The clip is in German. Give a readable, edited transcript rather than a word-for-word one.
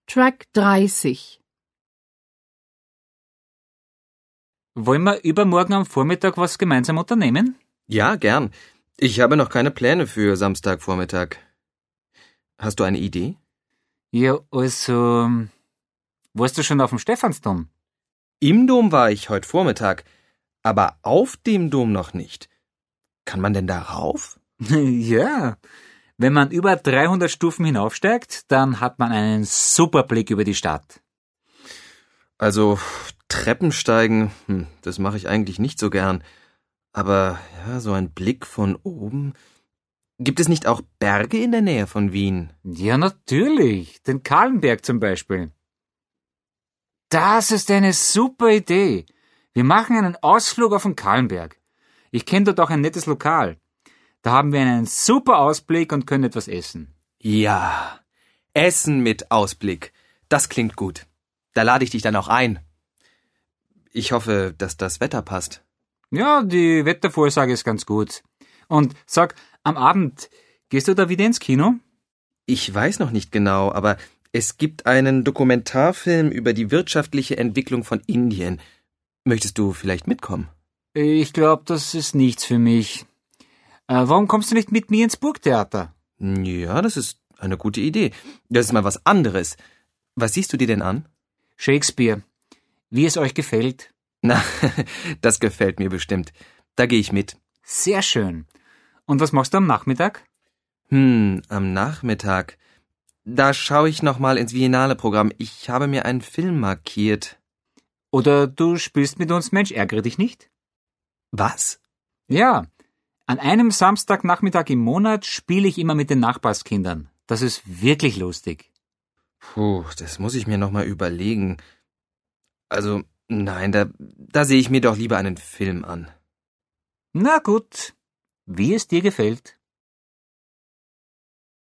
Track 30. Wollen wir übermorgen am Vormittag was gemeinsam unternehmen? Ja, gern. Ich habe noch keine Pläne für Samstagvormittag. Hast du eine Idee? Ja, also, warst du schon auf dem Stephansdom? Im Dom war ich heute Vormittag, aber auf dem Dom noch nicht. Kann man denn da rauf? Ja, wenn man über 300 Stufen hinaufsteigt, dann hat man einen super Blick über die Stadt. Also Treppensteigen, das mache ich eigentlich nicht so gern. Aber ja, so ein Blick von oben. Gibt es nicht auch Berge in der Nähe von Wien? Ja, natürlich, den Kahlenberg zum Beispiel. Das ist eine super Idee. Wir machen einen Ausflug auf den Kahlenberg. Ich kenne dort auch ein nettes Lokal. Da haben wir einen super Ausblick und können etwas essen. Ja, Essen mit Ausblick. Das klingt gut. Da lade ich dich dann auch ein. Ich hoffe, dass das Wetter passt. Ja, die Wettervorhersage ist ganz gut. Und sag, am Abend, gehst du da wieder ins Kino? Ich weiß noch nicht genau, aber es gibt einen Dokumentarfilm über die wirtschaftliche Entwicklung von Indien. Möchtest du vielleicht mitkommen? Ich glaube, das ist nichts für mich. Warum kommst du nicht mit mir ins Burgtheater? Ja, das ist eine gute Idee. Das ist mal was anderes. Was siehst du dir denn an? Shakespeare. Wie es euch gefällt? Na, das gefällt mir bestimmt. Da gehe ich mit. Sehr schön. Und was machst du am Nachmittag? Am Nachmittag. Da schaue ich noch mal ins Viennale-Programm. Ich habe mir einen Film markiert. Oder du spielst mit uns Mensch, ärgere dich nicht? Was? Ja, an einem Samstagnachmittag im Monat spiele ich immer mit den Nachbarskindern. Das ist wirklich lustig. Puh, das muss ich mir noch mal überlegen. Also, nein, da sehe ich mir doch lieber einen Film an. Na gut, wie es dir gefällt.